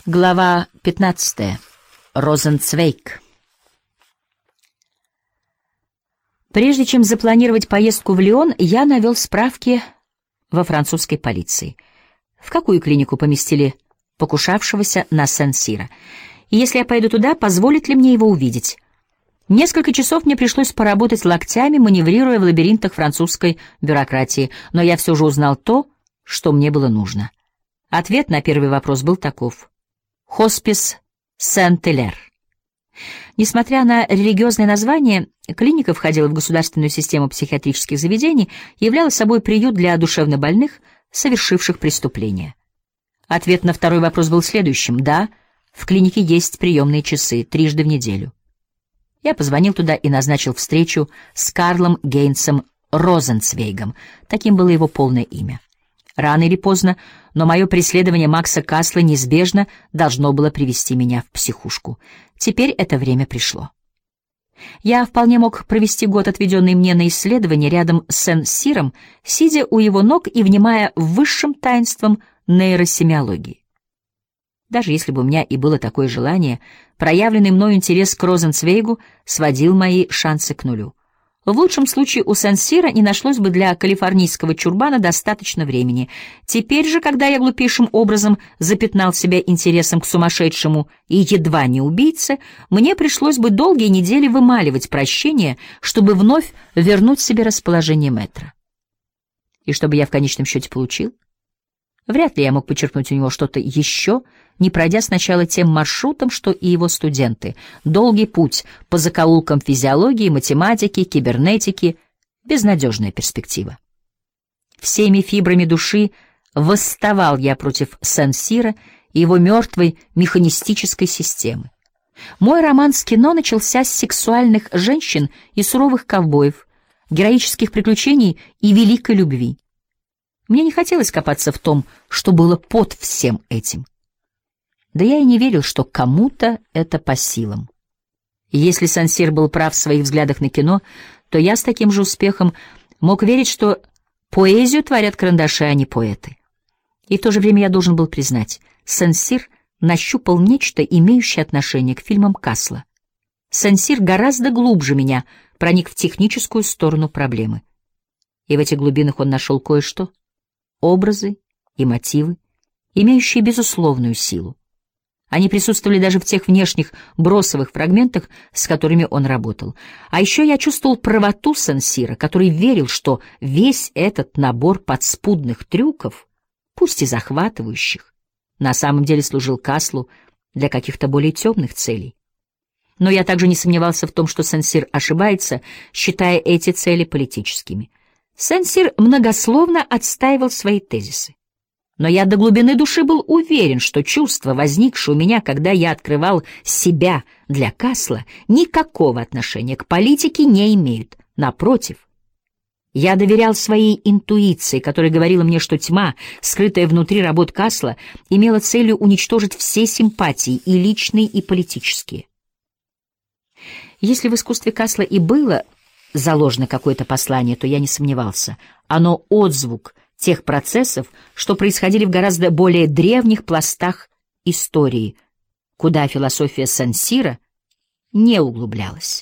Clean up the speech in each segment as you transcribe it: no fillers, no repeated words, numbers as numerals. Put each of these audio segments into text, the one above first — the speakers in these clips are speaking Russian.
Глава 15. Розенцвейг. Прежде чем запланировать поездку в Лион, я навел справки во французской полиции. В какую клинику поместили покушавшегося на Сен-Сира? И если я пойду туда, позволит ли мне его увидеть? Несколько часов мне пришлось поработать локтями, маневрируя в лабиринтах французской бюрократии, но я все же узнал то, что мне было нужно. Ответ на первый вопрос был таков: хоспис Сент-Элер. Несмотря на религиозное название, клиника входила в государственную систему психиатрических заведений и являла собой приют для душевнобольных, совершивших преступления. Ответ на второй вопрос был следующим: да, в клинике есть приемные часы 3 раза в неделю. Я позвонил туда и назначил встречу с Карлом Гейнсом Розенцвейгом. Таким было его полное имя. Рано или поздно, но мое преследование Макса Касла неизбежно должно было привести меня в психушку. Теперь это время пришло. Я вполне мог провести год, отведенный мне на исследование рядом с Сен-Сиром, сидя у его ног и внимая высшим таинствам нейросемиологии. Даже если бы у меня и было такое желание, проявленный мною интерес к Розенцвейгу сводил мои шансы к нулю. В лучшем случае у Сен-Сира не нашлось бы для калифорнийского чурбана достаточно времени. Теперь же, когда я глупейшим образом запятнал себя интересом к сумасшедшему и едва не убийце, мне пришлось бы долгие недели вымаливать прощение, чтобы вновь вернуть себе расположение мэтра. И что бы я в конечном счете получил? Вряд ли я мог почерпнуть у него что-то еще, не пройдя сначала тем маршрутом, что и его студенты. Долгий путь по закоулкам физиологии, математики, кибернетики — безнадежная перспектива. Всеми фибрами души восставал я против Сен-Сира и его мертвой механистической системы. Мой роман с кино начался с сексуальных женщин и суровых ковбоев, героических приключений и великой любви. Мне не хотелось копаться в том, что было под всем этим. Да я и не верил, что кому-то это по силам. Если Сен-Сир был прав в своих взглядах на кино, то я с таким же успехом мог верить, что поэзию творят карандаши, а не поэты. И в то же время я должен был признать, Сен-Сир нащупал нечто, имеющее отношение к фильмам Касла. Сен-Сир гораздо глубже меня проник в техническую сторону проблемы. И в этих глубинах он нашел кое-что: образы и мотивы, имеющие безусловную силу. Они присутствовали даже в тех внешних бросовых фрагментах, с которыми он работал. А еще я чувствовал правоту Сен-Сира, который верил, что весь этот набор подспудных трюков, пусть и захватывающих, на самом деле служил Каслу для каких-то более темных целей. Но я также не сомневался в том, что Сен-Сир ошибается, считая эти цели политическими. Сен-Сир многословно отстаивал свои тезисы. Но я до глубины души был уверен, что чувства, возникшие у меня, когда я открывал себя для Касла, никакого отношения к политике не имеют. Напротив, я доверял своей интуиции, которая говорила мне, что тьма, скрытая внутри работ Касла, имела целью уничтожить все симпатии, и личные, и политические. Если в искусстве Касла и было заложено какое-то послание, то я не сомневался. Оно — отзвук тех процессов, что происходили в гораздо более древних пластах истории, куда философия Сен-Сира не углублялась.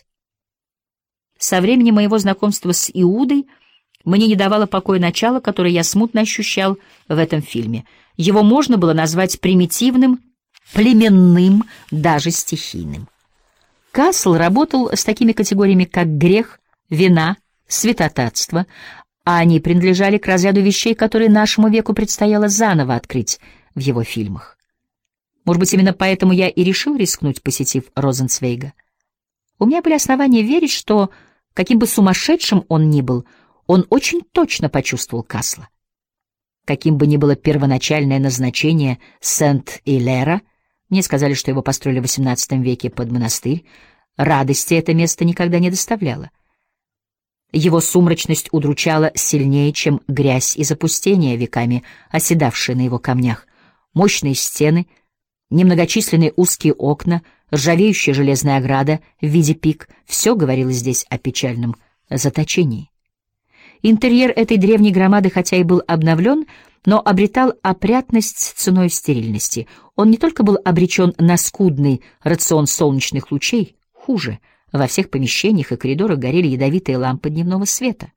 Со времени моего знакомства с Иудой мне не давало покоя начало, которое я смутно ощущал в этом фильме. Его можно было назвать примитивным, племенным, даже стихийным. Касл работал с такими категориями, как грех, вина, святотатство, а они принадлежали к разряду вещей, которые нашему веку предстояло заново открыть в его фильмах. Может быть, именно поэтому я и решил рискнуть, посетив Розенцвейга. У меня были основания верить, что, каким бы сумасшедшим он ни был, он очень точно почувствовал Касла. Каким бы ни было первоначальное назначение Сент-Элера, мне сказали, что его построили в XVIII веке под монастырь, радости это место никогда не доставляло. Его сумрачность удручала сильнее, чем грязь и запустение, веками оседавшие на его камнях. Мощные стены, немногочисленные узкие окна, ржавеющая железная ограда в виде пик — все говорило здесь о печальном заточении. Интерьер этой древней громады, хотя и был обновлен, но обретал опрятность ценой стерильности. Он не только был обречен на скудный рацион солнечных лучей, хуже, во всех помещениях и коридорах горели ядовитые лампы дневного света.